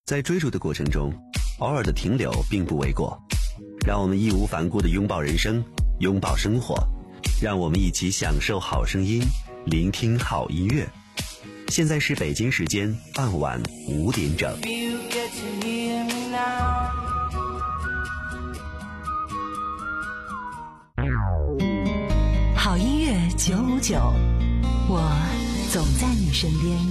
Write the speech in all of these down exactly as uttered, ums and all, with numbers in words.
在追逐的过程中，偶尔的停留并不为过。让我们义无反顾地拥抱人生，拥抱生活，让我们一起享受好声音，聆听好音乐。现在是北京时间傍晚五点整。 好音乐九五九，我总在你身边。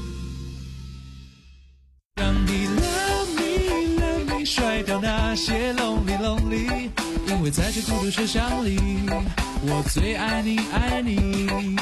让你 love me love me 甩掉那些 lonely lonely， 因为在这孤独车厢里，我最爱你爱你。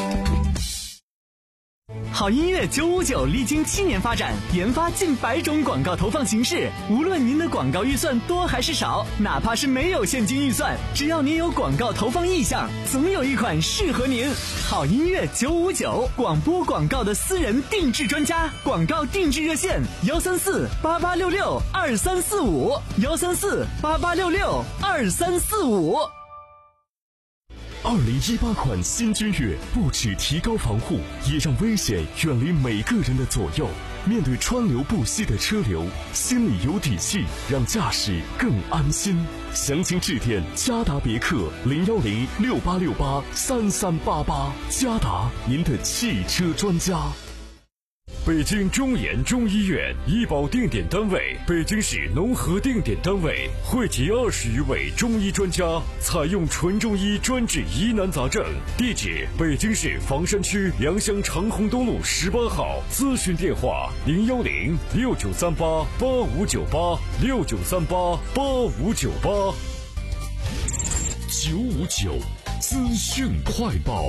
好音乐九五九历经七年发展，研发近百种广告投放形式。无论您的广告预算多还是少，哪怕是没有现金预算，只要您有广告投放意向，总有一款适合您。好音乐九五九，广播广告的私人定制专家，广告定制热线幺三四八八六六二三四五幺三四八八六六二三四五。 二零一八款新君越不只提高防护，也让危险远离每个人的左右。面对川流不息的车流，心里有底气，让驾驶更安心。详情致电嘉达别克零幺零六八六八三三八八，嘉达，您的汽车专家。 北京中研中医院医保定点单位，北京市农合定点单位，汇集二十余位中医专家，采用纯中医专治疑难杂症。地址：北京市房山区良乡长虹东路十八号。咨询电话：零幺零六九三八八五九八六九三八八五九八。 九五九资讯快报。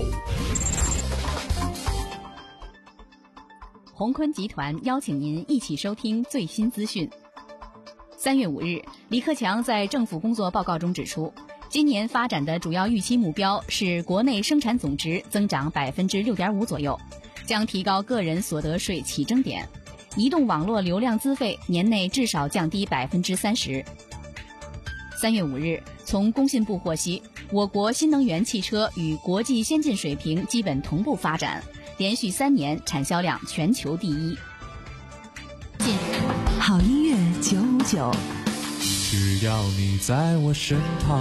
鸿坤集团邀请您一起收听最新资讯。三月五日，李克强在政府工作报告中指出，今年发展的主要预期目标是国内生产总值增长百分之六点五左右，将提高个人所得税起征点，移动网络流量资费年内至少降低百分之三十。三月五日，从工信部获悉，我国新能源汽车与国际先进水平基本同步发展，连续三年产销量全球第一。 好音乐九五九， 只要你在我身旁。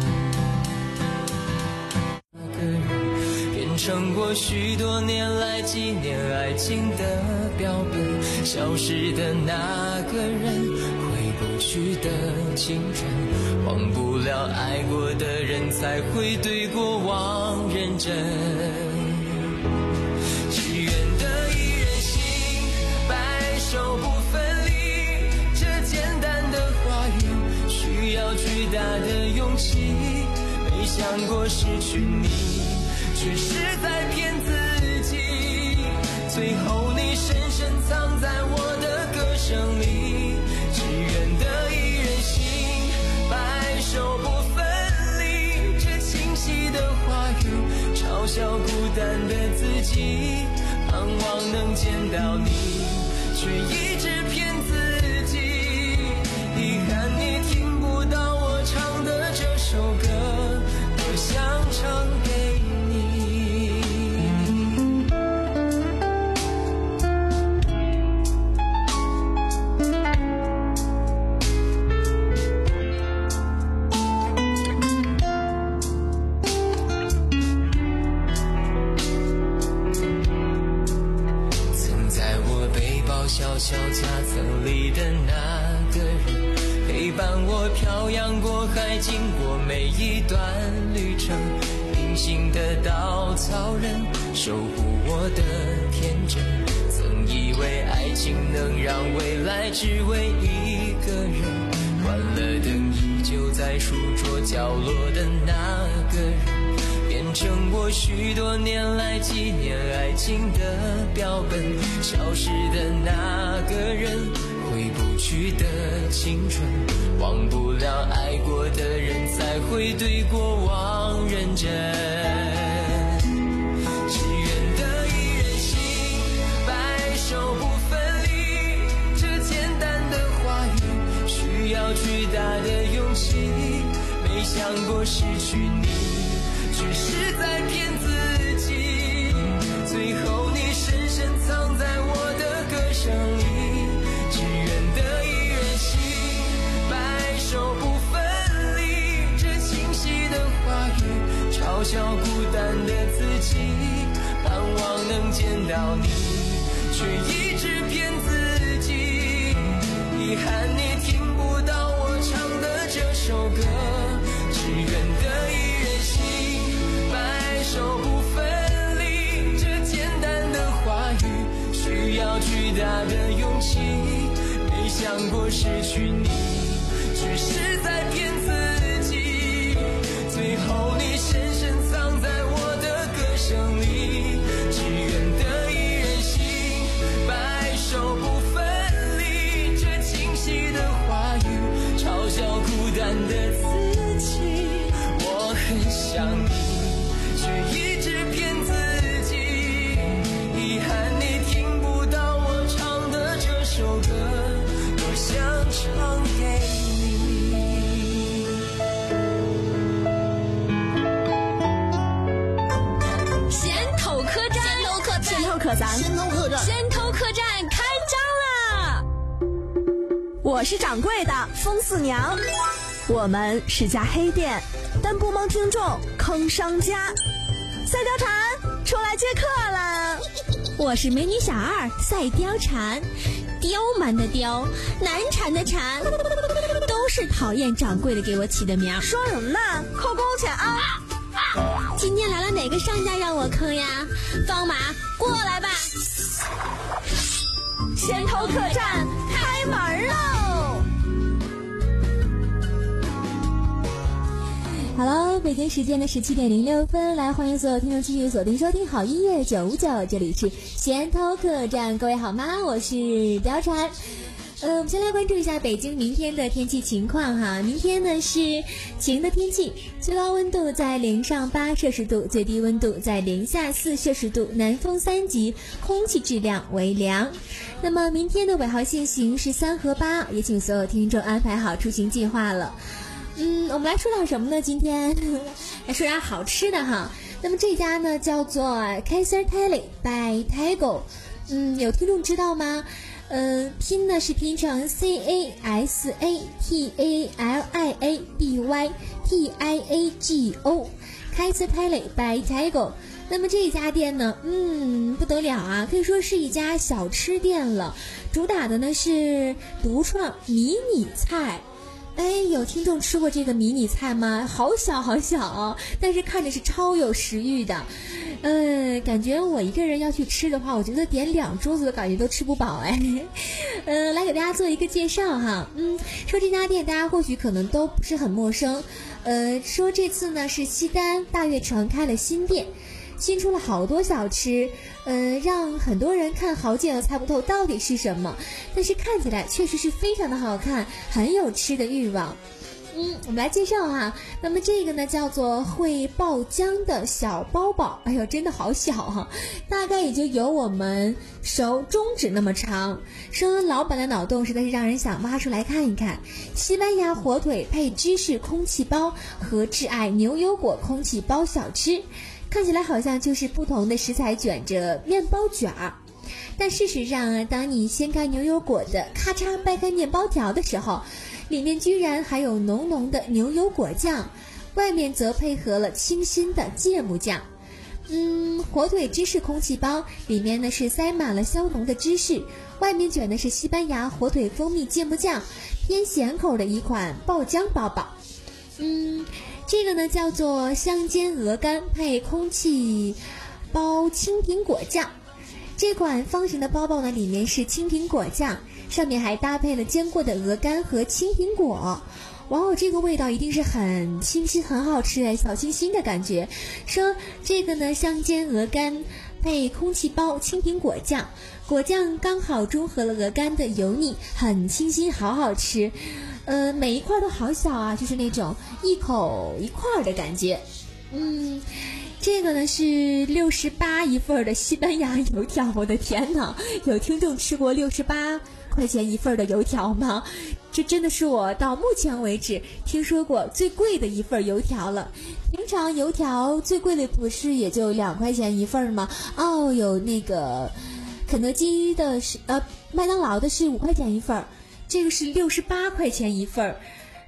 那个人变成过许多年来纪念爱情的标本，消失的那个人，回不去的青春，忘不了爱过的人，才会对过往认真。手不分离，这简单的话语需要巨大的勇气。没想过失去你，却是在骗自己。最后你深深藏在我的歌声里，只愿得一人心，白首不分离。这清晰的话语嘲笑孤单的自己，盼望能见到你，却一直骗自己。遗憾你听不到我唱的这首歌，多想唱给你。小小夹层里的那个人，陪伴我漂洋过海，经过每一段旅程。隐形的稻草人，守护我的天真。曾以为爱情能让未来只为一个人，关了灯依旧在书桌角落的那个人，变成我许多年来纪念爱情的标本。消失的那个人，回不去的青春，忘不了爱过的人，才会对过往认真。只愿得一人心，白首不分离。这简单的话语需要巨大的勇气。没想过失去你，却是在骗自己。最后你深深藏在我的歌声里，只愿得一见到你，却一直骗自己。遗憾你听不到我唱的这首歌，只愿得一人心，白首不分离。这简单的话语需要巨大的勇气，没想过失去你，只是在骗自己。最后你深深藏在我的歌声里，只愿得一人心，白首不分离。这清晰的话语嘲笑孤单的自己，我很想你，却一直骗自己。遗憾你听不到我唱的这首歌，多想唱给你。 先头客栈，先头客栈， 先头客栈， 先头客栈开张啦！ 我是掌柜的风四娘，我们是家黑店，但不蒙听众坑商家。赛貂蝉出来接客了。 我是美女小二赛貂蝉，刁蛮的刁，难缠的缠，都是讨厌掌柜的给我起的名。 说什么呢？扣工钱啊！ 今天来了哪个商家让我坑呀？方马过来吧。 先头客栈开门喽！ 好了，北京时间的十七点零六分，来欢迎所有听众继续锁定收听好音乐九五九，这里是先头客栈，各位好吗？我是貂蝉。呃，我们先来关注一下北京明天的天气情况哈。明天呢是晴的天气，最高温度在零上八摄氏度，最低温度在零下四摄氏度，南风三级，空气质量为良。那么明天的尾号限行是三和八，也请所有听众安排好出行计划了。嗯，我们来说点什么呢？今天来说点好吃的哈。那么这家呢叫做 Kaiser Talle by Tago， 嗯，有听众知道吗？呃，拼呢是拼成 C A S A T A L I A B Y T I A G O Kaiser Talle by Tago。那么这家店呢，嗯，不得了啊，可以说是一家小吃店了。主打的呢是独创迷你菜。哎，有听众吃过这个迷你菜吗？好小好小哦，但是看着是超有食欲的。嗯，感觉我一个人要去吃的话，我觉得点两桌子的感觉都吃不饱哎。嗯，来给大家做一个介绍哈。嗯，说这家店大家或许可能都不是很陌生。呃，说这次呢是西单大悦城开了新店，新出了好多小吃，呃，让很多人看好久都猜不透到底是什么，但是看起来确实是非常的好看，很有吃的欲望。嗯，我们来介绍哈，那么这个呢叫做会爆浆的小包包，哎呦，真的好小哈，大概也就有我们手中指那么长。说老板的脑洞实在是让人想挖出来看一看。西班牙火腿配芝士空气包和挚爱牛油果空气包小吃，看起来好像就是不同的食材卷着面包卷儿，但事实上啊，当你掀开牛油果的咔嚓掰开面包条的时候，里面居然还有浓浓的牛油果酱，外面则配合了清新的芥末酱。嗯，火腿芝士空气包里面呢是塞满了香浓的芝士，外面卷的是西班牙火腿蜂蜜芥末酱，偏咸口的一款爆浆包包。嗯，这个呢叫做香煎鹅肝配空气包青苹果酱。这款方形的包包呢里面是青苹果酱，上面还搭配了煎过的鹅肝和青苹果。哇哦，这个味道一定是很清新很好吃哎，小清新的感觉。说这个呢香煎鹅肝配空气包青苹果酱，果酱刚好中和了鹅肝的油腻，很清新好好吃。呃，每一块都好小啊，就是那种一口一块的感觉。嗯，这个呢是六十八一份的西班牙油条，我的天哪，有听众吃过六十八块钱一份的油条吗？这真的是我到目前为止听说过最贵的一份油条了。平常油条最贵的不是也就两块钱一份吗？哦，有那个肯德基的是呃麦当劳的是五块钱一份，这个是六十八块钱一份。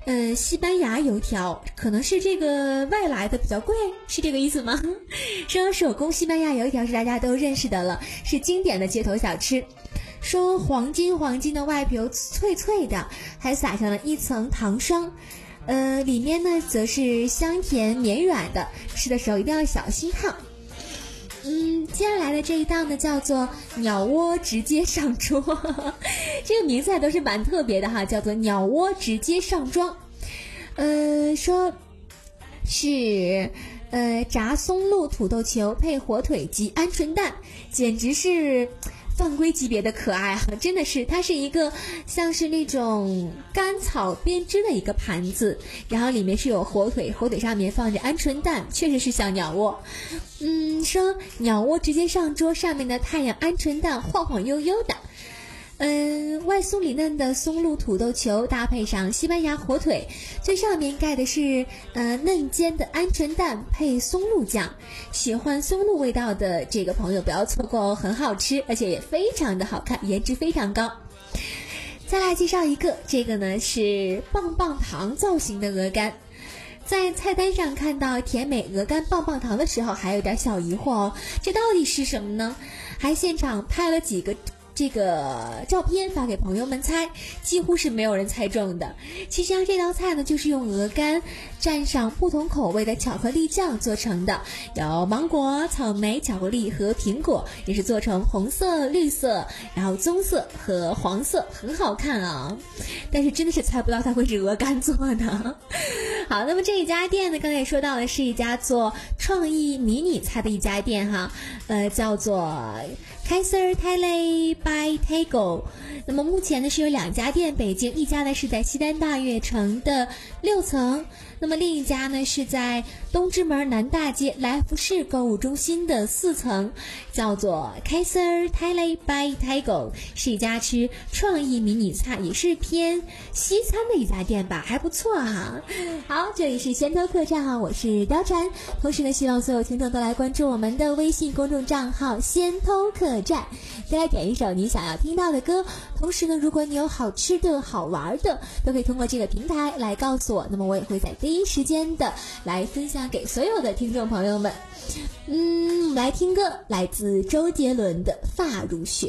嗯，西班牙油条可能是这个外来的比较贵，是这个意思吗？说手工西班牙油条是大家都认识的了，是经典的街头小吃。说黄金黄金的外皮脆脆的，还撒上了一层糖霜，呃，里面呢则是香甜绵软的，吃的时候一定要小心烫。嗯，接下来的这一道呢叫做鸟窝直接上桌，这个名字都是蛮特别的哈，叫做鸟窝直接上桌。呃，说是呃炸松露土豆球配火腿及鹌鹑蛋，简直是犯规级别的可爱哈，真的是，它是一个像是那种甘草编织的一个盘子，然后里面是有火腿，火腿上面放着鹌鹑蛋，确实是像鸟窝。嗯，说鸟窝直接上桌，上面的太阳鹌鹑蛋晃晃悠悠的。嗯，外酥里嫩的松露土豆球搭配上西班牙火腿，最上面盖的是呃嫩煎的鹌鹑蛋配松露酱。喜欢松露味道的这个朋友不要错过哦，很好吃，而且也非常的好看，颜值非常高。再来介绍一个，这个呢是棒棒糖造型的鹅肝。在菜单上看到甜美鹅肝棒棒糖的时候，还有点小疑惑哦，这到底是什么呢？还现场拍了几个这个照片发给朋友们猜，几乎是没有人猜中的。其实像这道菜呢，就是用鹅肝蘸上不同口味的巧克力酱做成的，有芒果、草莓、巧克力和苹果，也是做成红色、绿色，然后棕色和黄色，很好看啊。但是真的是猜不到它会是鹅肝做的。好，那么这一家店呢，刚才也说到了，是一家做创意迷你菜的一家店哈，呃，叫做Kaiser Thailand by Tego。 那么目前呢是有两家店，北京一家呢是在西单大悦城的六层，那么另一家呢是在东直门南大街来福士购物中心的四层，叫做 Kaiser Thailand by Tego， 是一家吃创意迷你菜，也是偏西餐的一家店吧，还不错哈。好，这里是先头客栈哈，我是貂蝉，同时呢希望所有听众都来关注我们的微信公众账号先头客栈，再来点一首你想要听到的歌。同时呢，如果你有好吃的好玩的，都可以通过这个平台来告诉我，那么我也会在第一时间的来分享给所有的听众朋友们。嗯，我们来听歌，来自周杰伦的《发如雪》。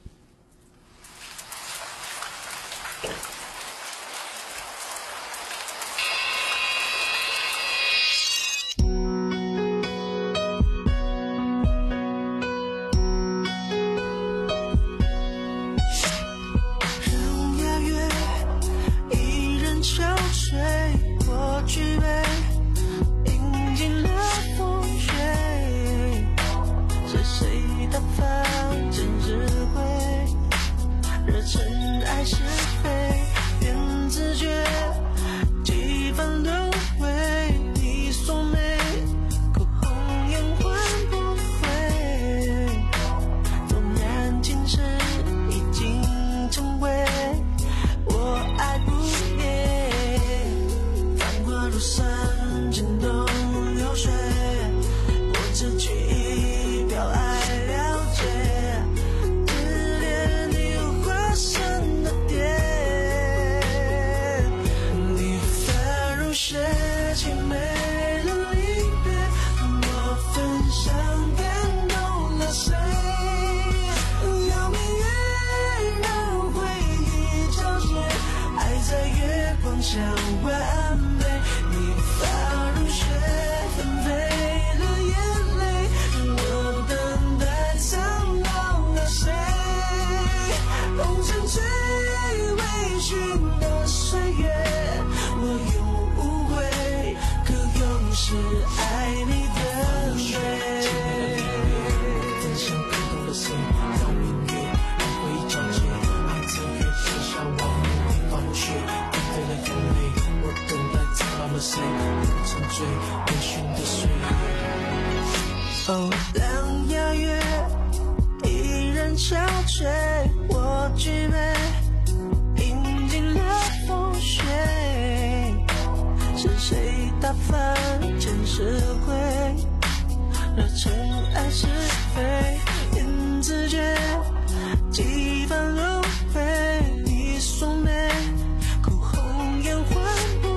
哦，两牙月依然憔悴，我举杯饮尽了风雪，是谁打翻前世灰，惹尘埃是非，因自觉几番轮回，你锁眉，口红颜换不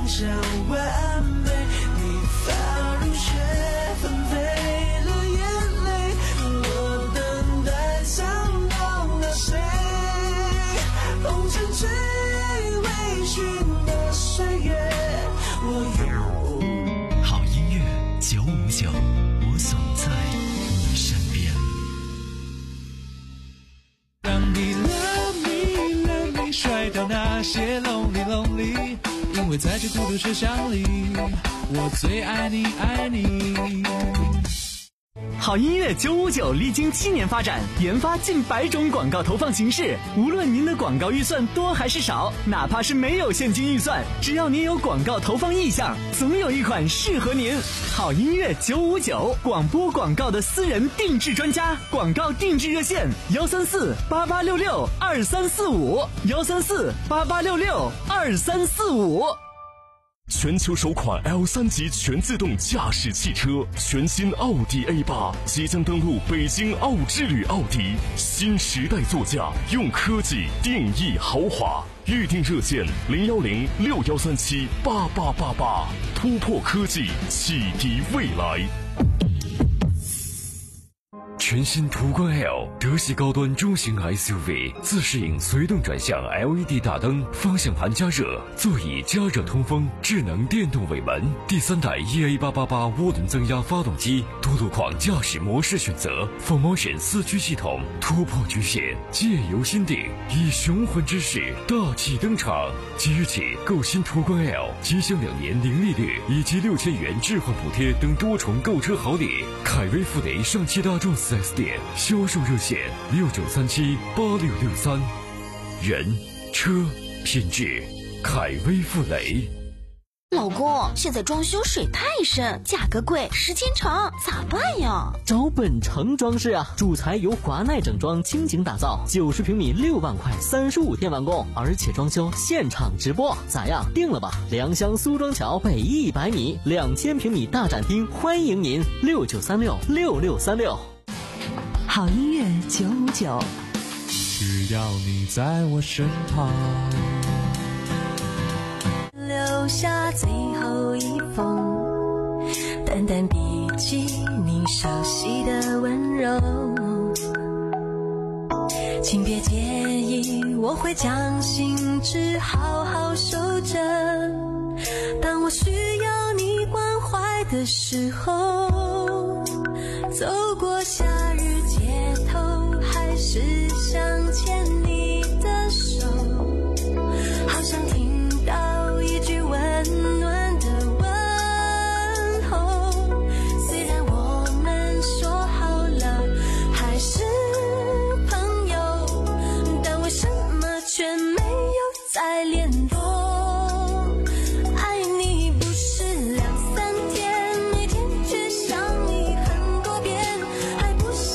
梦想完美，你发如雪纷飞了眼泪，我等待想到了谁？红尘最微醺的岁月，我有。 好音乐九五九，我总在你身边。 让你 love me love me 甩掉那些 lonely lonely， 因为在这孤独车厢里，我最爱你爱你。 好音乐九五九历经七年发展，研发近百种广告投放形式。无论您的广告预算多还是少，哪怕是没有现金预算，只要您有广告投放意向，总有一款适合您。好音乐九五九，广播广告的私人定制专家，广告定制热线：幺三四八八六六二三四五，幺三四八八六六二三四五。 全球首款 L 三 级全自动驾驶汽车，全新奥迪 A 八即将登陆北京奥之旅奥迪，新时代座驾，用科技定义豪华。预定热线零幺零六幺三七八八八八，突破科技，启迪未来。 全新途观 L 德系高端中型 S U V， 自适应随动转向 L E D 大灯，方向盘加热，座椅加热通风，智能电动尾门，第三代 E A 八八八涡轮增压发动机，多路况驾驶模式选择 ，Full Motion 四驱系统，突破局限，借由心定，以雄浑之势大气登场。即日起购新途观 L， 即享两年零利率以及六千元置换补贴等多重购车好礼。凯威富雷上汽大众四 S 店销售热线六九三七八六六三，人车品质，凯威富雷。 老公，现在装修水太深，价格贵，时间长，咋办呀？ 找本城装饰啊，主材由华奈整装倾情打造，九十平米六万块，三十五天完工，而且装修现场直播，咋样？定了吧？良乡苏庄桥北一百米，两千平米大展厅，欢迎您，六九三六六六三六。 好音乐九五九， 只要你在我身旁。 留下最后一封淡淡笔记，你熟悉的温柔，请别介意，我会将心事好好守着。当我需要你关怀的时候，走过夏日街头，还是想牵你的手，好想听到一句温暖的问候。虽然我们说好了还是朋友，但为什么却没有再联络？爱你不是两三天，每天却想你很多遍，还不是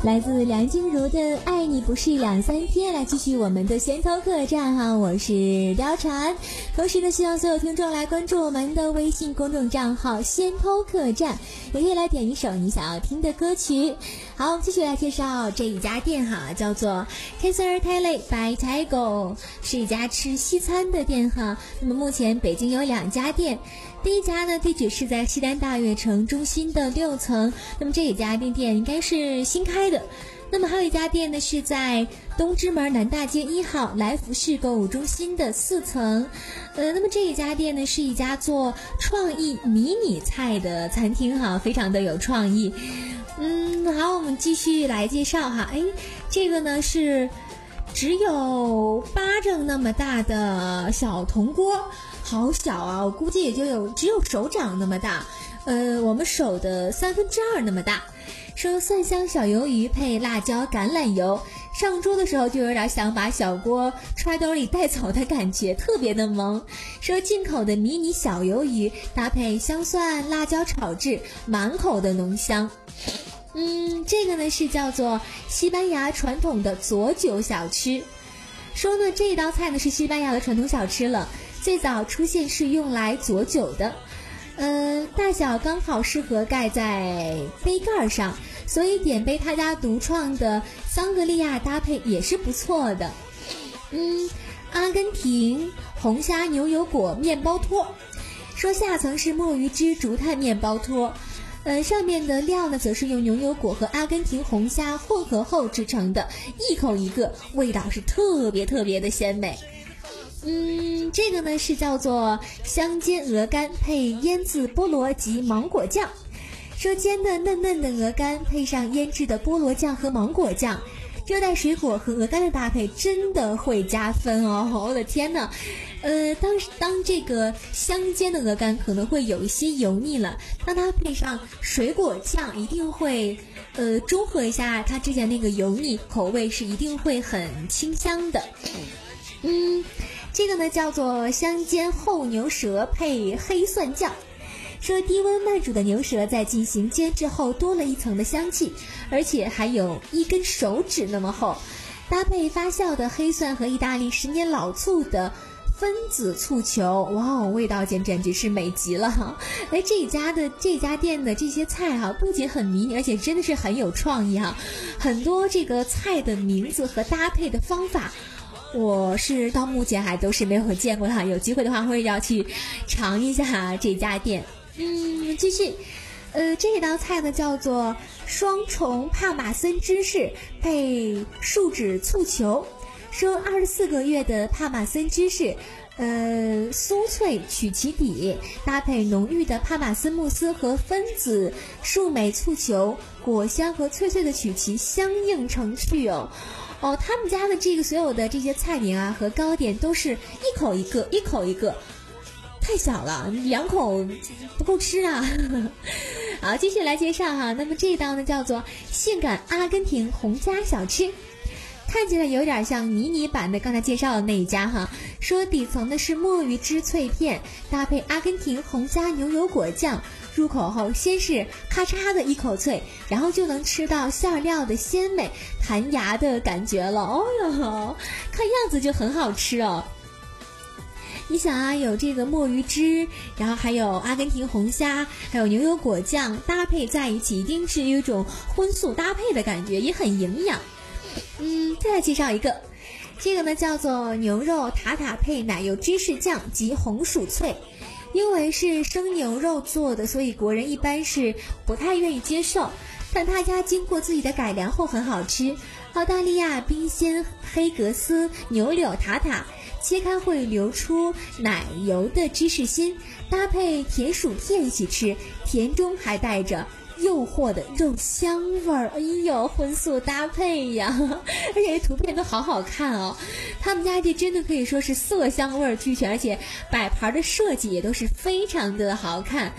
来自梁静茹的《爱你不是两三天》，来继续我们的先头客栈哈，我是貂蝉。同时呢，希望所有听众来关注我们的微信公众账号先头客栈，也可以来点一首你想要听的歌曲。好，我们继续来介绍这一家店哈，叫做 Kaiser Thai by Taigo， 是一家吃西餐的店哈。那么目前北京有两家店，第一家呢地址是在西单大悦城中心的六层，那么这一家店店应该是新开的。那么还有一家店呢是在东直门南大街一号来福士购物中心的四层，呃，那么这一家店呢是一家做创意迷你菜的餐厅哈，非常的有创意。嗯，好，我们继续来介绍哈。哎，这个呢是只有巴掌那么大的小铜锅，好小啊，我估计也就有只有手掌那么大，呃，我们手的三分之二那么大。说蒜香小鱿鱼配辣椒橄榄油，上桌的时候就有点想把小锅揣兜里带走的感觉，特别的萌。说进口的迷你小鱿鱼搭配香蒜辣椒炒制，满口的浓香。嗯，这个呢是叫做西班牙传统的佐酒小吃。说呢这道菜呢是西班牙的传统小吃了，最早出现是用来佐酒的。呃，大小刚好适合盖在杯盖上，所以点杯他家独创的桑格利亚搭配也是不错的。嗯，阿根廷红虾牛油果面包托，说下层是墨鱼汁竹炭面包托，呃，上面的料呢则是用牛油果和阿根廷红虾混合后制成的，一口一个，味道是特别特别的鲜美。嗯，这个呢是叫做香煎鹅肝配腌制菠萝及芒果酱。说煎的嫩嫩的鹅肝配上腌制的菠萝酱和芒果酱，热带水果和鹅肝的搭配真的会加分哦！我的天哪，呃，当当这个香煎的鹅肝可能会有一些油腻了，当它配上水果酱，一定会呃中和一下它之前那个油腻，口味是一定会很清香的。嗯。这个呢叫做香煎厚牛舌配黑蒜酱。说低温慢煮的牛舌在进行煎制后多了一层的香气，而且还有一根手指那么厚，搭配发酵的黑蒜和意大利十年老醋的分子醋球，哇哦，味道简简直是美极了哈！哎，这家的这家店的这些菜哈、啊，不仅很迷你，而且真的是很有创意哈、啊，很多这个菜的名字和搭配的方法。我是到目前还都是没有见过它，有机会的话会要去尝一下这家店。嗯，继续，呃，这道菜呢叫做双重帕玛森芝士配树脂醋球。说二十四个月的帕玛森芝士，呃，酥脆曲奇底，搭配浓郁的帕玛森慕斯和分子树莓醋球，果香和脆脆的曲奇相映成趣哦。哦，他们家的这个所有的这些菜名啊和糕点都是一口一个，一口一个，太小了，两口不够吃啊。好，继续来介绍哈。那么这道呢叫做性感阿根廷红虾小吃，看起来有点像迷你版的刚才介绍的那一家哈。说底层的是墨鱼汁脆片，搭配阿根廷红虾牛油果酱，入口后先是咔嚓的一口脆，然后就能吃到馅料的鲜美弹牙的感觉了。哦哟，看样子就很好吃哦。你想啊，有这个墨鱼汁，然后还有阿根廷红虾，还有牛油果酱搭配在一起，一定是有一种荤素搭配的感觉，也很营养。嗯，再来介绍一个，这个呢叫做牛肉塔塔配奶油芝士酱及红薯脆。因为是生牛肉做的，所以国人一般是不太愿意接受，但他家经过自己的改良后很好吃。澳大利亚冰鲜黑格斯牛柳塔塔，切开会流出奶油的芝士心，搭配甜薯片一起吃，甜中还带着诱惑的肉香味儿，哎呦，荤素搭配呀！而且图片都好好看哦，他们家这真的可以说是色香味俱全，而且摆盘的设计也都是非常的好看。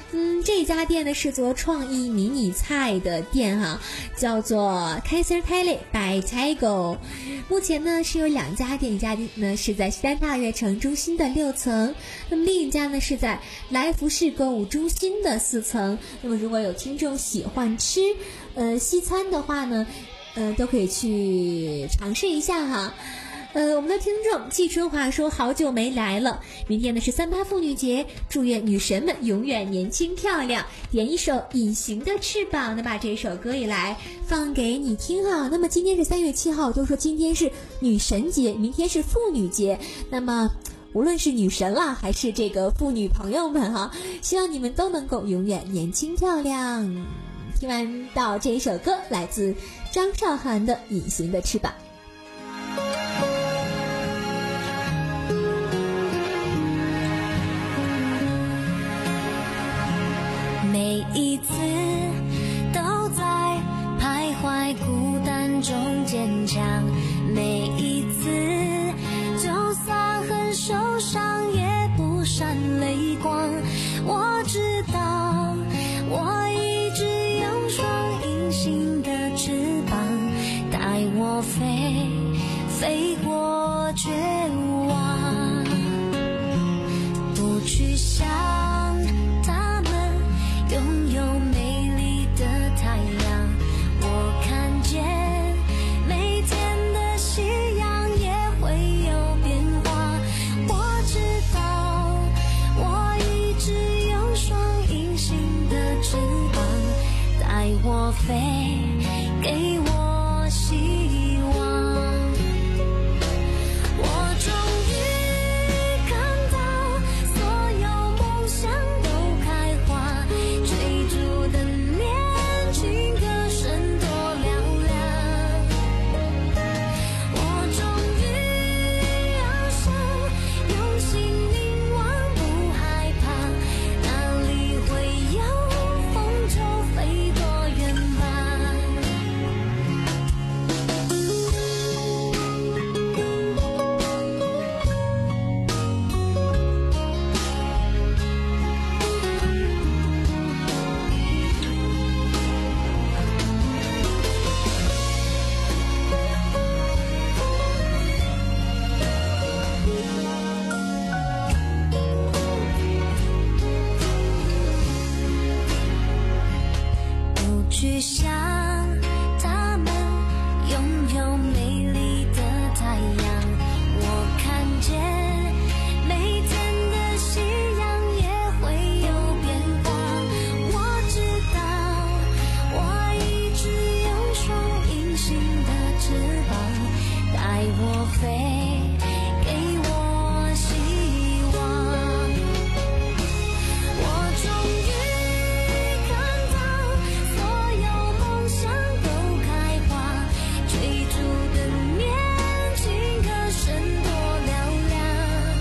嗯，这家店呢是做创意迷你菜的店哈，叫做 Kaiser Kelly by Tigo。目前呢是有两家店，一家店呢是在西单大悦城中心的六层，那么另一家呢是在来福士购物中心的四层。那么如果有听众喜欢吃呃西餐的话呢，呃都可以去尝试一下哈。呃，我们的听众季春华说好久没来了，明天呢是三八妇女节，祝愿女神们永远年轻漂亮，点一首《隐形的翅膀》，那把这首歌以来放给你听哈。那么今天是三月七号，都说今天是女神节，明天是妇女节，那么无论是女神啦还是这个妇女朋友们哈，希望你们都能够永远年轻漂亮。听完到这一首歌，来自张韶涵的《隐形的翅膀》。 每一次都在徘徊孤单中坚强，每一次就算很受伤也不闪泪光。我知道我一直有双隐形的翅膀，带我飞飞过绝望，不去想拥有美丽的太阳，我看见每天的夕阳也会有变化。我知道我一直有双隐形的翅膀，带我飞，给我希望。我终于看到所有梦想都开花，追逐的年轻歌声多嘹亮。我终于翱翔，用心凝望，不害怕，哪里会有风就飞多远吧。不去想他们拥有美丽的太阳，我看见每天的夕阳也会有变化。我知道我一直有双隐形的翅膀，带我飞，给我希望。我终于看到所有梦想都开花，追逐的年轻歌声多嘹亮。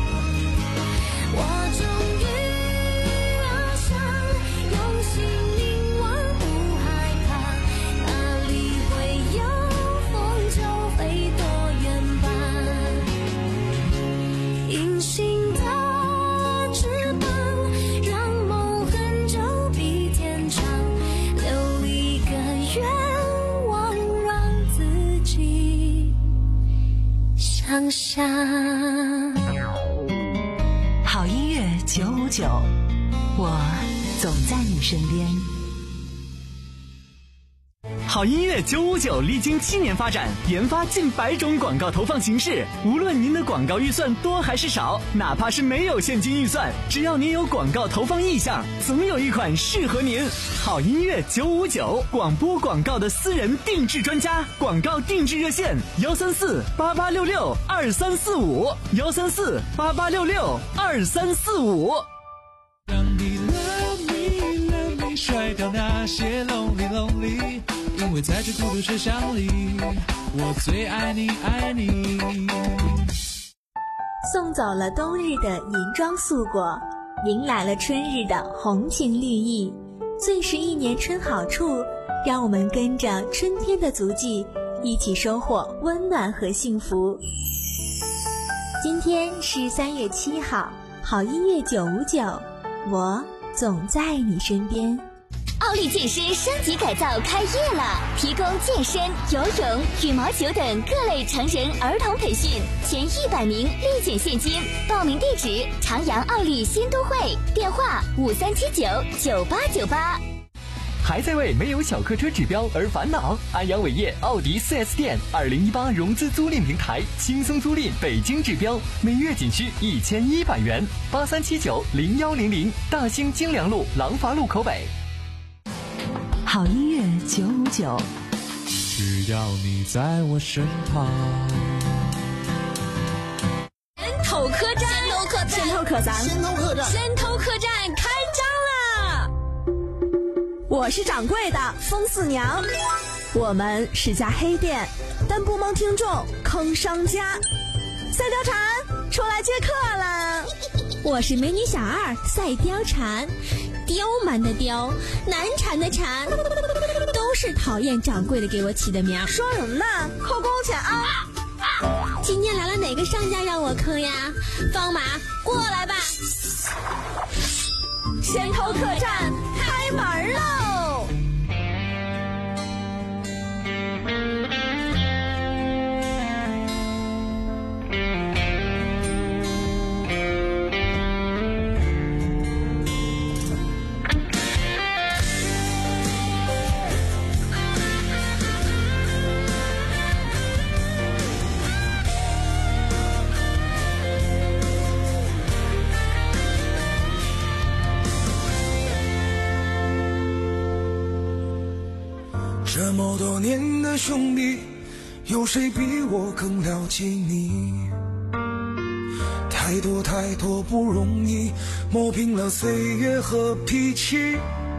我终于翱翔，用心凝望，不害怕，哪里会有风就飞多远吧。隐形的翅膀，让梦很久比天长，留一个愿望让自己想象。 好音乐九五九，我总在你身边。 好音乐九五九历经七年发展，研发近百种广告投放形式。无论您的广告预算多还是少，哪怕是没有现金预算，只要您有广告投放意向，总有一款适合您。好音乐九五九，广播广告的私人定制专家，广告定制热线幺三四八八六六二三四五幺三四八八六六二三四五。 让你 love me love me 甩掉那些 lonely lonely， 因为在这孤独车厢里，我最爱你爱你。 送走了冬日的银装素裹，迎来了春日的红情绿意。最是一年春好处，让我们跟着春天的足迹，一起收获温暖和幸福。今天是三月七号，好音乐九五九，我总在你身边。 奥利健身升级改造开业了，提供健身、游泳、羽毛球等各类成人儿童培训，前一百名立减现金。报名地址：长阳奥利新都会，电话五三七九九八九八。 还在为没有小客车指标而烦恼？安阳伟业奥迪 四 S 店二零一八融资租赁平台，轻松租赁北京指标，每月仅需一千一百元。八三七九零幺零零，大兴京良路廊坊路口北。 好音乐九五九， 只要你在我身旁。 先头客栈，先头客栈，先头客栈， 先头客栈， 先头客栈开张啦！ 我是掌柜的风四娘，我们是家黑店，但不蒙听众坑商家。赛貂蝉出来接客了， 我是美女小二赛貂蝉，刁蛮的刁，难缠的缠，都是讨厌掌柜的给我起的名。 说什么呢？扣工钱啊！ 今天来了哪个商家让我坑呀？方马过来吧！ 先头客栈开门喽！ 这么多年的兄弟，有谁比我更了解你？太多太多不容易，磨平了岁月和脾气。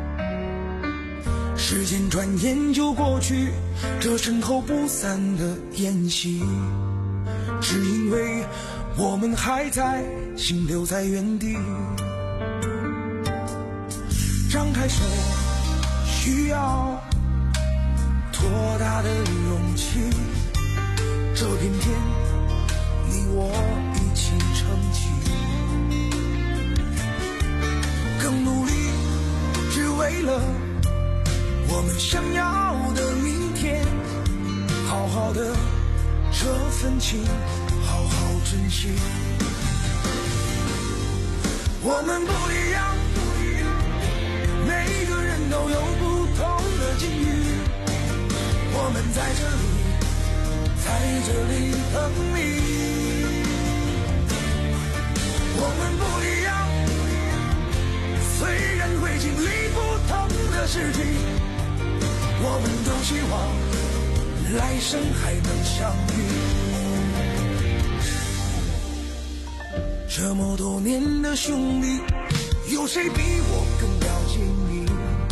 时间转眼就过去，这身后不散的宴席，只因为我们还在，心留在原地。张开手，需要多大的勇气？这片天，你我一起撑起，更努力，只为了我们想要的明天。好好的这份情，好好珍惜。我们不一样，每个人都有不同的境遇。我们在这里，在这里等你。我们不一样，虽然会经历不同的事情，我们都希望来生还能相遇。这么多年的兄弟，有谁比我更了解你？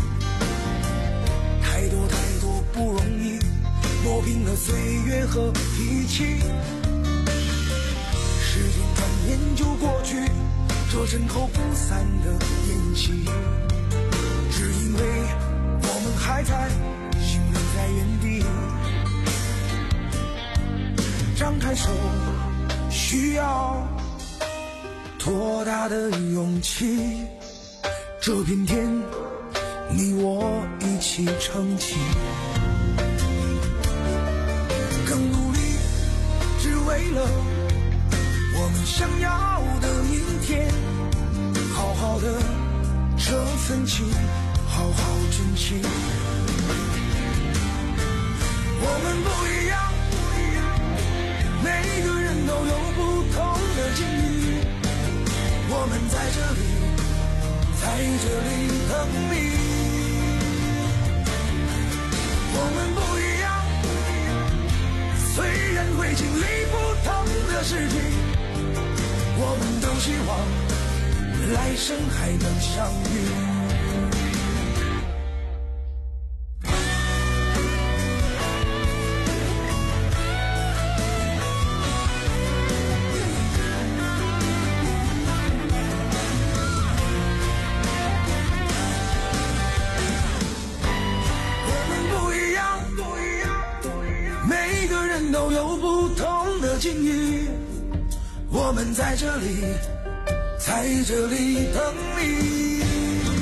太多太多不容易，磨平了岁月和脾气。时间转眼就过去，这身后不散的宴席，只因为我们还在，心留在原地。张开手，需要多大的勇气？这片天，你我一起撑起，更努力，只为了我们想要的明天。好好的这份情，好好珍惜。我们不一样，每个人都有不同的境遇。我们在这里，在这里等你。我们不一样，虽然会经历不同的事情，我们都希望来生还能相遇。都有不同的境遇，我们在这里，在这里等你。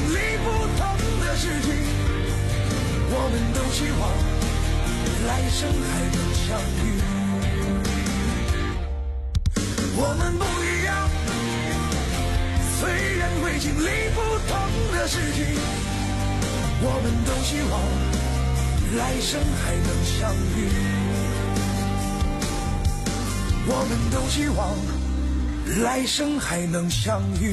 历不同的事情，我们都希望来生还能相遇。我们不一样，虽然会经历不同的事情，我们都希望来生还能相遇。我们都希望来生还能相遇。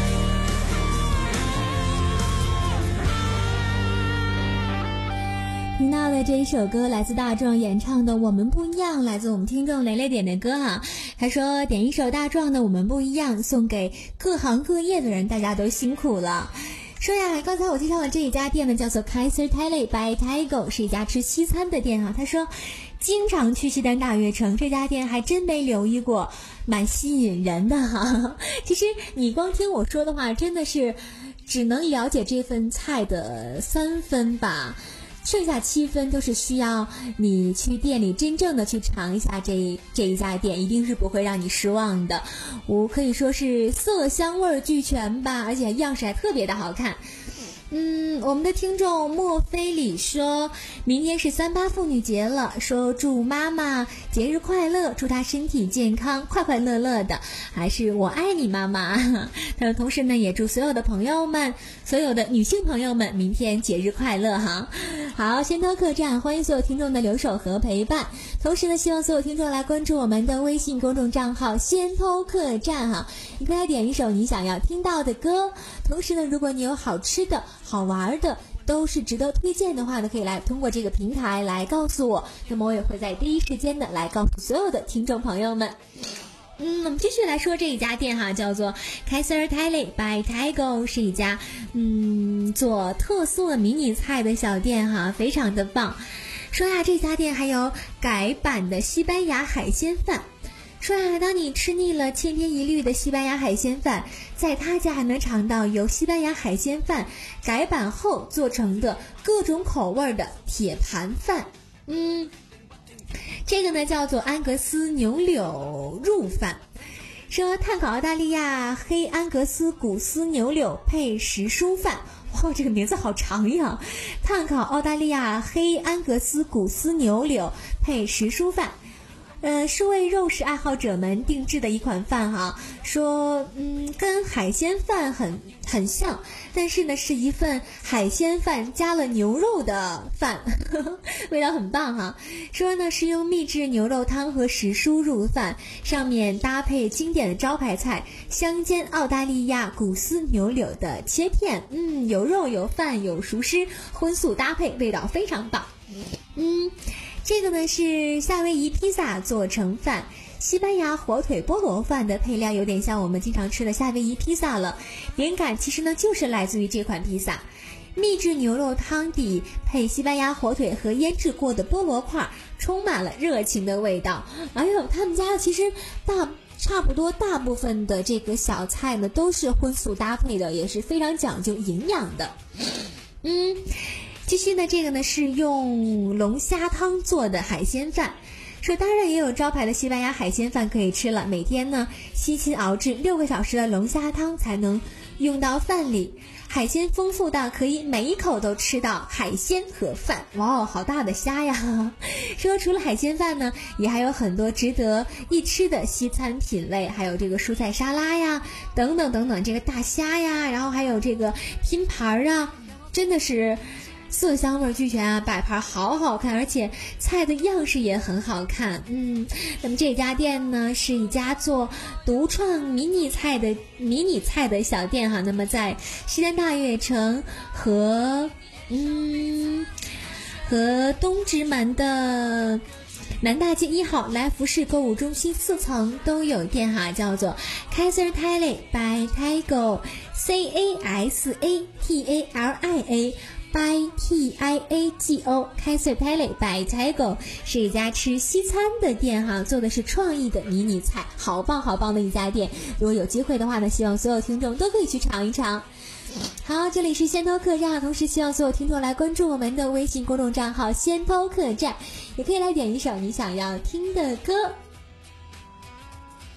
听到的这一首歌来自大壮演唱的《我们不一样》，来自我们听众雷雷点的歌哈。他说点一首大壮的《我们不一样》送给各行各业的人，大家都辛苦了。说呀，刚才我介绍的这一家店呢，叫做 Kaiser Thai by Taigo， 是一家吃西餐的店哈。他说经常去西单大悦城，这家店还真没留意过，蛮吸引人的哈。其实你光听我说的话，真的是只能了解这份菜的三分吧。剩下七分都是需要你去店里真正的去尝一下这这一家店，一定是不会让你失望的。我可以说是色香味俱全吧，而且样式还特别的好看。嗯，我们的听众莫非里说，明天是三八妇女节了，说祝妈妈节日快乐，祝她身体健康，快快乐乐的，还是我爱你妈妈。他同时呢，也祝所有的朋友们，所有的女性朋友们，明天节日快乐哈。好，先头客栈，欢迎所有听众的留守和陪伴。同时呢，希望所有听众来关注我们的微信公众账号先头客栈哈，你可以来点一首你想要听到的歌。同时呢，如果你有好吃的好玩的都是值得推荐的话呢，可以来通过这个平台来告诉我，那么我也会在第一时间的来告诉所有的听众朋友们。嗯，我们继续来说这一家店哈，叫做 Kaiser Thai by Taigo， 是一家嗯做特色迷你菜的小店哈，非常的棒。说呀，这家店还有改版的西班牙海鲜饭。说呀，当你吃腻了千篇一律的西班牙海鲜饭，在他家还能尝到由西班牙海鲜饭改版后做成的各种口味的铁盘饭。嗯，这个呢叫做安格斯牛柳入饭。说碳烤澳大利亚黑安格斯谷丝牛柳配时蔬饭。哇，这个名字好长呀！碳烤澳大利亚黑安格斯谷丝牛柳配时蔬饭。呃，是为肉食爱好者们定制的一款饭哈，说嗯跟海鲜饭很很像，但是呢是一份海鲜饭加了牛肉的饭，呵呵，味道很棒哈。说呢是用秘制牛肉汤和时蔬入饭，上面搭配经典的招牌菜香煎澳大利亚谷丝牛柳的切片，嗯，有肉有饭有熟食，荤素搭配，味道非常棒。嗯。这个呢是夏威夷披萨做成饭，西班牙火腿菠萝饭的配料有点像我们经常吃的夏威夷披萨了，灵感其实呢就是来自于这款披萨。秘制牛肉汤底配西班牙火腿和腌制过的菠萝块，充满了热情的味道。哎呦，他们家其实大差不多大部分的这个小菜呢都是荤素搭配的，也是非常讲究营养的。嗯。继续呢，这个呢是用龙虾汤做的海鲜饭，说当然也有招牌的西班牙海鲜饭可以吃了，每天呢细心熬制六个小时的龙虾汤才能用到饭里，海鲜丰富到可以每一口都吃到海鲜和饭。哇哦，好大的虾呀！说除了海鲜饭呢，也还有很多值得一吃的西餐品类，还有这个蔬菜沙拉呀，等等等等，这个大虾呀，然后还有这个拼盘啊，真的是色香味俱全啊，摆盘好好看，而且菜的样式也很好看。嗯，那么这家店呢是一家做独创迷你菜的迷你菜的小店哈。那么在西单大悦城和嗯和东直门的南大街一号来福士购物中心四层都有店哈，叫做 Kaiser Thai by Taigo C A S A T A L I A by T I A G O Kaiser Thai by Taigo 是一家吃西餐的店哈，做的是创意的迷你菜，好棒好棒的一家店。如果有机会的话呢，希望所有听众都可以去尝一尝。好，这里是先头客栈，同时希望所有听众来关注我们的微信公众账号先头客栈，也可以来点一首你想要听的歌。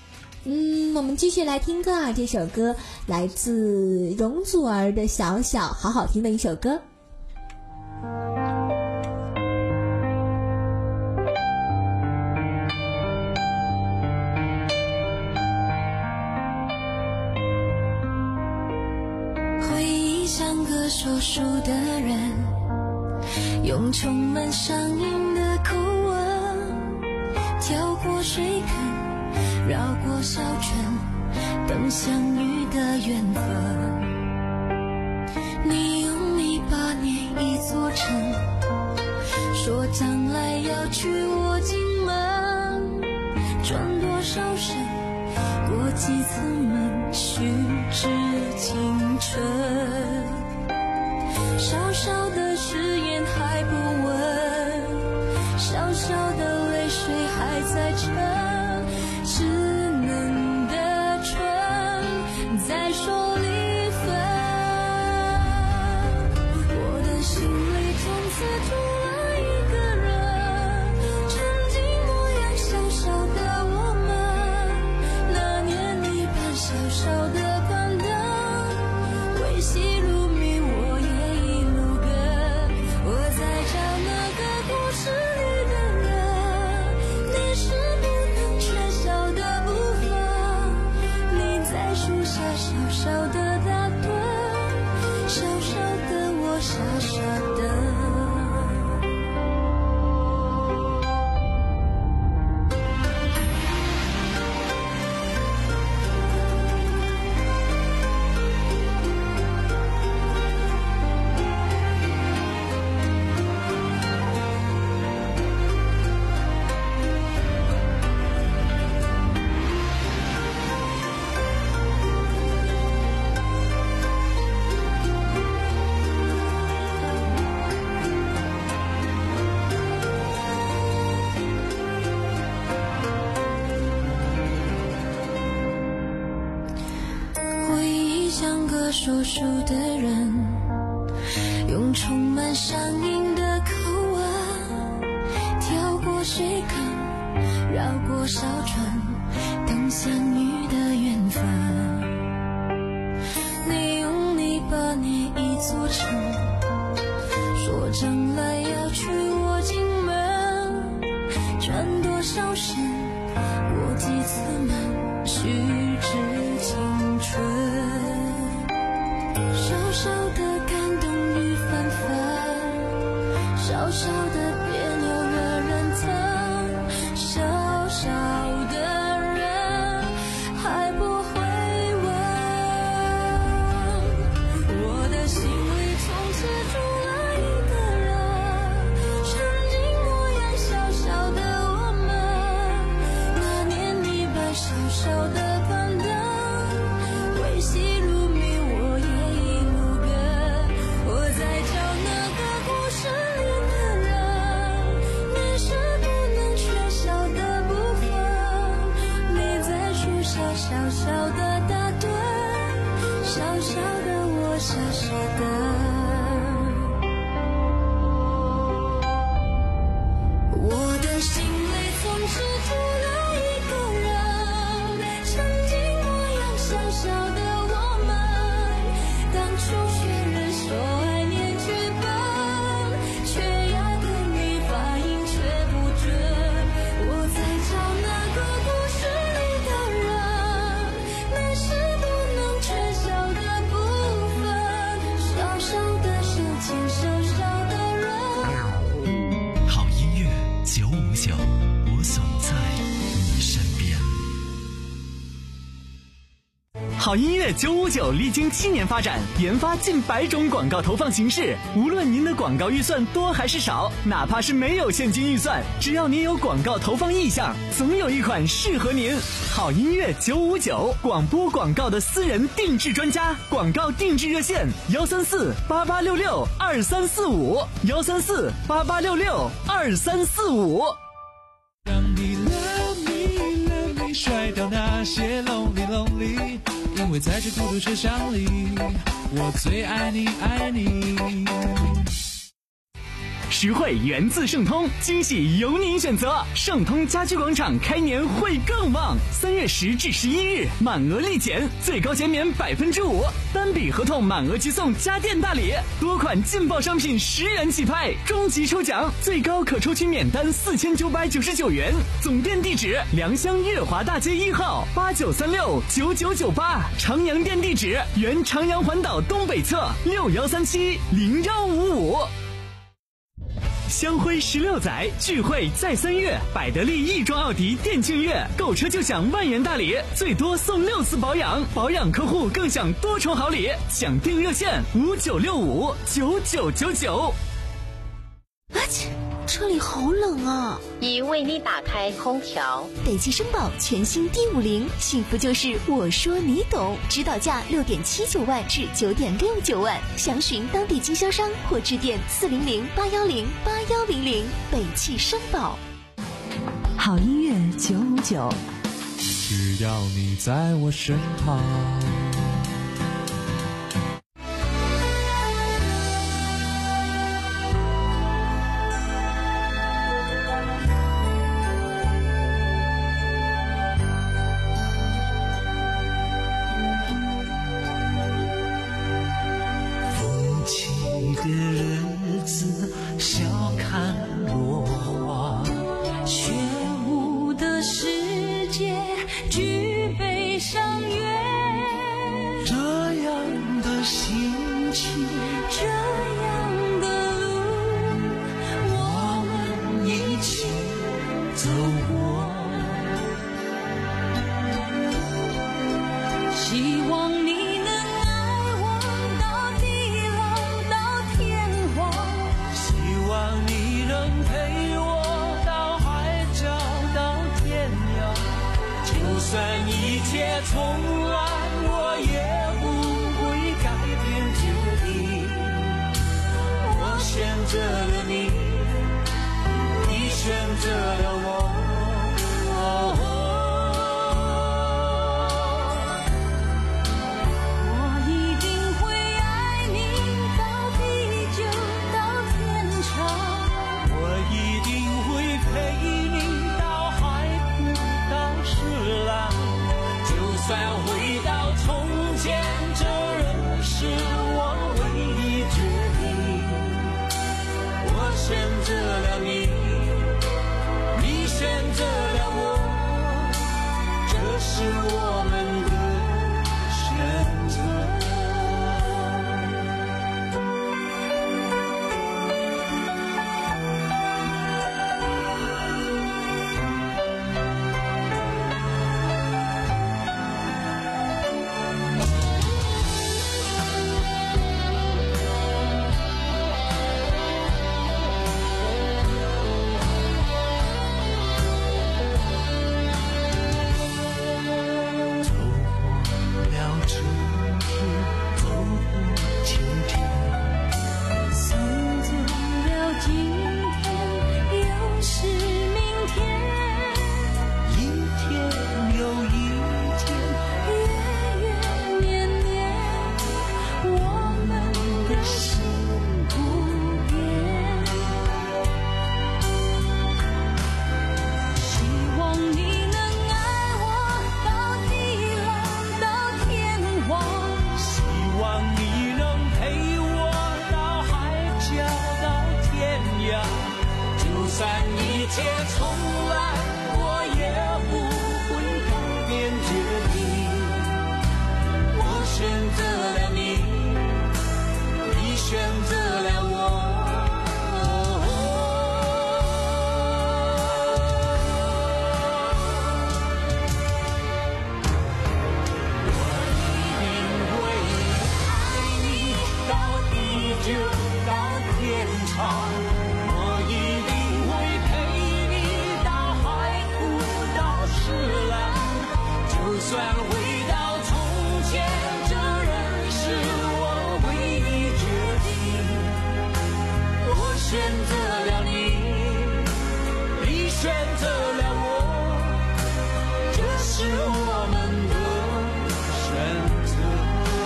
嗯，我们继续来听歌啊，这首歌来自容祖儿的《小小》，好好听的一首歌。 回忆像个说书的人，用充满乡音的口吻，跳过水坑，绕过小村，等相遇的缘分。你用泥巴捏一座城，说将来要娶我进门，转多少身，过几次门，虚掷青春。小小的誓言还不稳，小小的泪水还在撑，稚嫩的唇在说离分。我的心里从此住了一个人，曾经模样小小的我们，那年你伴小小的板凳，维系如谜我也一路跟。我在找那个故事里的人，你是不能缺少的部分。你在树下小小的打盹，小小的我傻傻的。说书的人，用充满乡音的口吻，跳过水坑，绕过小村，等相遇的缘分。你用泥巴捏一座城，说将来要娶我进门，转多少身，过几次门，虚掷青春。小小的感动与反反，小小的别扭惹人疼，小小的人还不会问。我的心里从此住了一个人，曾经模样小小的我们，那年你伴小小的板凳，维系如谜我也在找那个故事里的人，你是不能缺少的部分。你在树下小小的打盹，小小的我傻傻的。我的心里从此住了一个人，曾经模样小小的我们，当初学人说爱念剧本，却压根你发音却不准。我在找那个故事里的人，你是不能缺少的部分。小小的事情，小小的人。 好音乐九五九，我总在你身边。 好音乐九五九历经七年发展，研发近百种广告投放形式。无论您的广告预算多还是少，哪怕是没有现金预算，只要您有广告投放意向，总有一款适合您。好音乐九五九，广播广告的私人定制专家，广告定制热线：幺三四八八六六二三四五，幺三四八八六六二三四五。 让你 love me love me 甩掉那些 lonely lonely， 因为在这孤独车厢里，我最爱你爱你。 实惠源自盛通，惊喜由您选择。盛通家居广场开年会更旺，三月十至十一日满额立减，最高减免百分之五，单笔合同满额即送家电大礼，多款劲爆商品十元起拍，终极抽奖最高可抽取免单四千九百九十九元。总店地址：良乡月华大街一号八九三六九九九八，长阳店地址：原长阳环岛东北侧六幺三七零幺五五。香辉十六载，聚会在三月，百得利亦庄奥迪店庆月，购车就享万元大礼，最多送六次保养，保养客户更享多重好礼。抢订热线五九六五九九九九。 啊切，车里好冷啊！ 已为你打开空调。 北汽绅宝全新 D 五零，幸福就是我说你懂，指导价六点七九万至九点六九万，详询当地经销商或致电四零零八幺零八幺零零。北汽绅宝。 好音乐九五九， 只要你在我身旁。 的日子，笑看落花， 雪舞的世界，举杯赏月。 这样的心情， 这样的路，我们一起走过。希望你能爱我到地老到天荒， 希望你能陪我到海角到天涯。就算一切重来，我也不会改变决定。我选择了你，你选择了我。算回到从前，这仍是我唯一决定。我选择了你，你选择了我，这是我们的选择。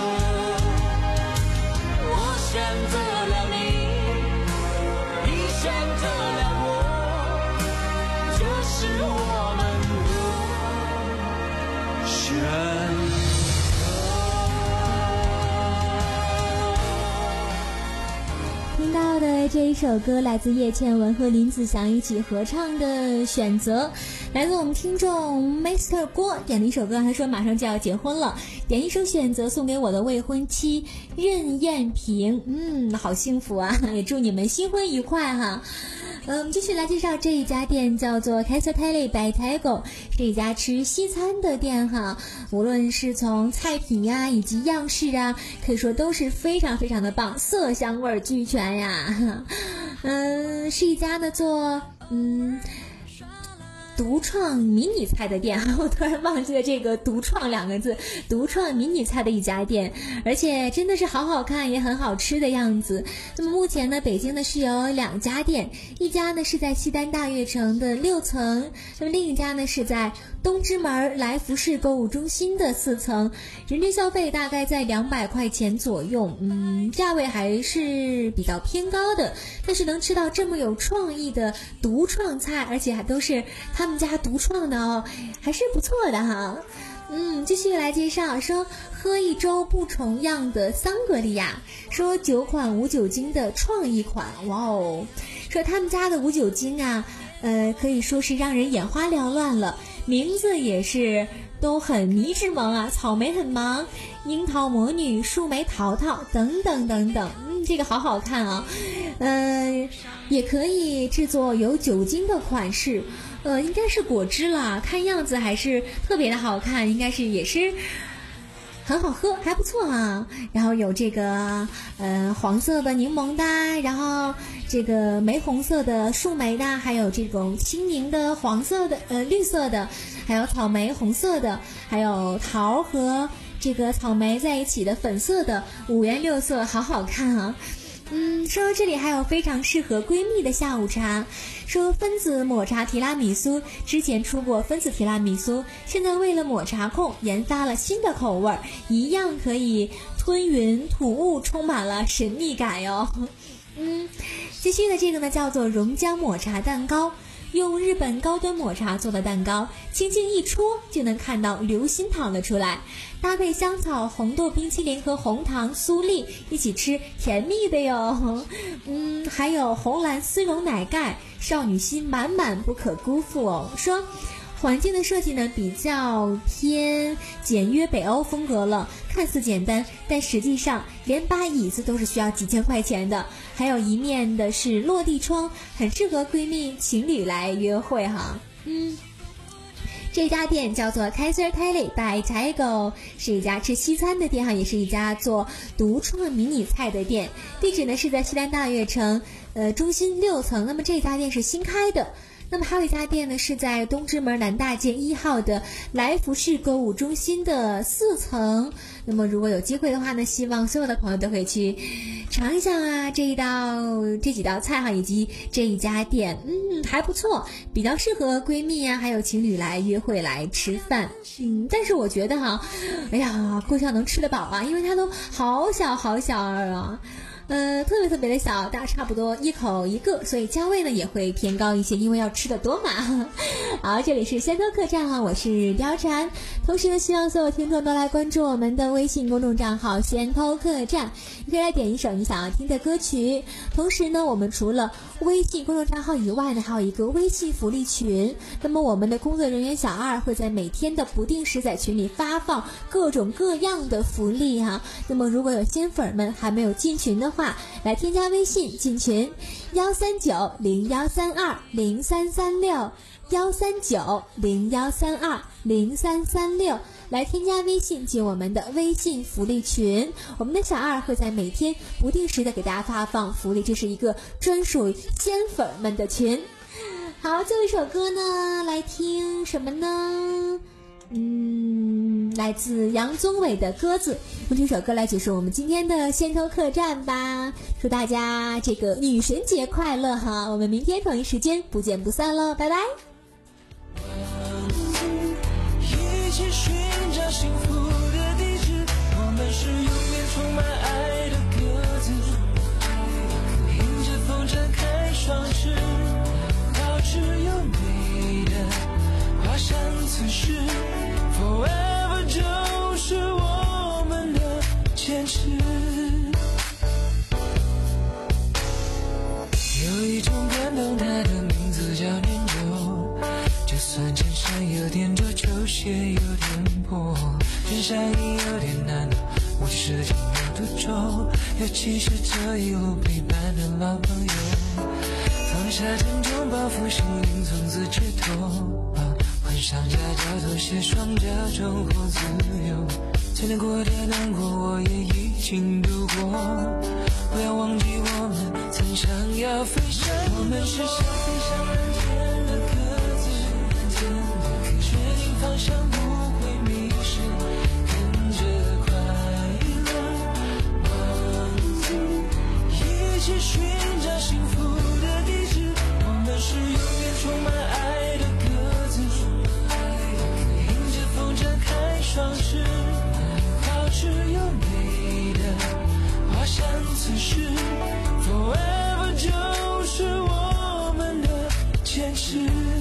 选这辽阔，就是我们的选听到的这一首歌来自叶倩文和林子祥一起合唱的《选择》，来自我们听众 Mister 郭点了一首歌，他说马上就要结婚了，点一首《选择》送给我的未婚妻任艳萍。嗯，好幸福啊，也祝你们新婚愉快哈。嗯，我们继续来介绍这一家店，叫做 Kaiser Tailey by Tago， 是一家吃西餐的店哈。无论是从菜品呀，以及样式啊，可以说都是非常非常的棒，色香味俱全呀。嗯，是一家呢做嗯。独创迷你菜的店，我突然忘记了这个独创两个字，独创迷你菜的一家店，而且真的是好好看也很好吃的样子。那么目前呢，北京呢是有两家店，一家呢是在西单大悦城的六层，那么另一家呢是在东直门来福士购物中心的四层，人均消费大概在两百块钱左右，嗯，价位还是比较偏高的，但是能吃到这么有创意的独创菜，而且还都是他们家独创的哦，还是不错的哈。嗯，继续来介绍说喝一周不重样的桑格利亚，说九款无酒精的创意款，哇哦，说他们家的无酒精啊，呃，可以说是让人眼花缭乱了，名字也是都很迷之萌啊，草莓很忙，樱桃魔女、树莓淘淘等等等等，嗯，这个好好看啊，呃，也可以制作有酒精的款式。呃，应该是果汁啦，看样子还是特别的好看，应该是也是很好喝，还不错啊。然后有这个呃黄色的柠檬的，然后这个玫红色的树莓的，还有这种青柠的黄色的呃绿色的，还有草莓红色的，还有桃和这个草莓在一起的粉色的，五颜六色，好好看啊。嗯，说这里还有非常适合闺蜜的下午茶，说分子抹茶提拉米苏之前出过分子提拉米苏，现在为了抹茶控研发了新的口味，一样可以吞云吐雾，充满了神秘感哟。嗯，继续的这个呢叫做熔浆抹茶蛋糕，用日本高端抹茶做的蛋糕，轻轻一戳就能看到流心淌了出来，搭配香草红豆冰淇淋和红糖酥粒一起吃，甜蜜的哟。嗯，还有红蓝丝绒奶盖，少女心满满，不可辜负哦。说环境的设计呢比较偏简约北欧风格了，看似简单，但实际上连把椅子都是需要几千块钱的。还有一面的是落地窗，很适合闺蜜情侣来约会哈。嗯，这家店叫做 Kaiser Tailey by Tago， 是一家吃西餐的店哈，也是一家做独创迷你菜的店。地址呢是在西单大悦城呃中心六层，那么这家店是新开的。那么还有一家店呢是在东直门南大街一号的来福士购物中心的四层。那么如果有机会的话呢，希望所有的朋友都会去尝一下啊这一道这几道菜哈，以及这一家店，嗯，还不错，比较适合闺蜜啊还有情侣来约会来吃饭。嗯，但是我觉得哈，哎呀，够呛能吃得饱啊，因为它都好小好小啊。呃，特别特别的小，大差不多一口一个，所以价位呢也会偏高一些，因为要吃的多嘛。好，这里是仙偷客栈哈，我是貂蝉。同时呢，希望所有听众都来关注我们的微信公众账号仙偷客栈，你可以来点一首你想要听的歌曲。同时呢，我们除了微信公众账号以外呢，还有一个微信福利群。那么我们的工作人员小二会在每天的不定时在群里发放各种各样的福利哈。那么如果有新粉们还没有进群的话，来添加微信进群幺三九零幺三二零三三六幺三九零幺三二零三三六，来添加微信进我们的微信福利群。我们的小二会在每天不定时的给大家发放福利，这是一个专属于仙粉们的群。好，最后一首歌呢，来听什么呢？嗯，来自杨宗纬的鸽子，用这首歌来结束我们今天的仙偷客栈吧。祝大家这个女神节快乐哈！我们明天同一时间不见不散喽，拜拜。 一起寻找幸福的地址，我们是永远充满爱的鸽子，迎着风展开双翅。 鞋有点破，穿上衣有点难，无计时的情有独钟，尤其是这一路陪伴的老朋友。放下沉重包袱，心灵从此解脱，换上夹脚拖鞋，双脚重获自由。最难过的难过我也已经度过，不要忘记我们曾想要飞翔。我们是想飞向蓝天的鸽子，决定方向不会迷失，跟着快乐往前，一起寻找幸福的地址。我们是永远充满爱的鸽子，迎着风展开双翅，好持又美的滑翔姿势。 Forever 就是我们的坚持。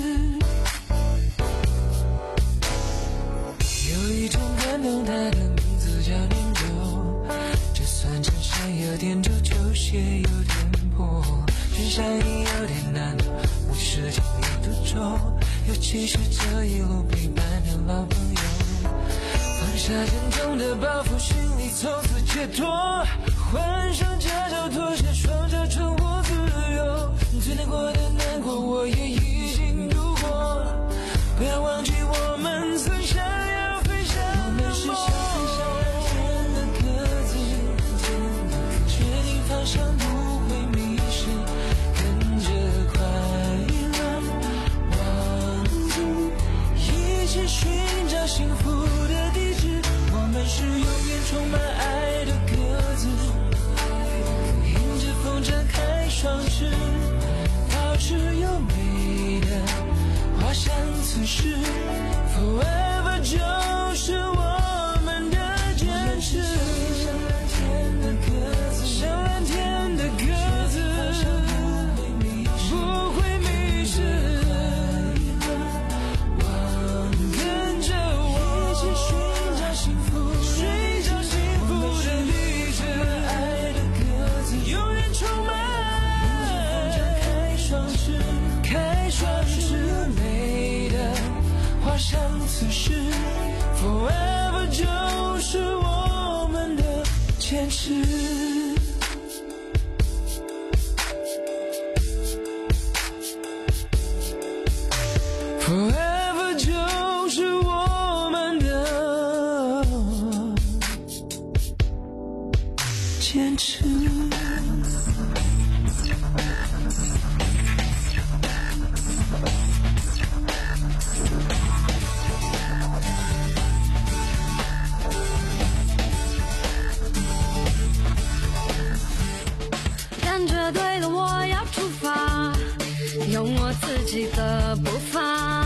有一种感动，它的名字叫念旧。就算衬衫有点皱，球鞋有点破，穿上衣有点难，无计时的情有独钟，尤其是这一路陪伴的老朋友。放下沉重的包袱，心里从此解脱，换上夹脚拖鞋，双脚重获自由。最难过的难过我也已经度过，不要忘记我们曾想要飞翔的梦。我们是想飞向蓝天的鸽子，决定方向不会迷失，跟着快乐往前，一起寻找幸福的地址。我们是永远充满爱的鸽子，迎着风展开双翅，保持优美的滑翔姿势。Forever 就是我们的坚持。像蓝天的鸽子，像蓝天的鸽子，不会迷失。跟着我，一起寻找幸福，寻找幸福的地址。爱的鸽子，永远充满爱。开双翅，开双翅，美的滑翔姿势。Forever 就是我们的坚持。Forever 就是我们的坚持。 感觉对了，我要出发，用我自己的步伐。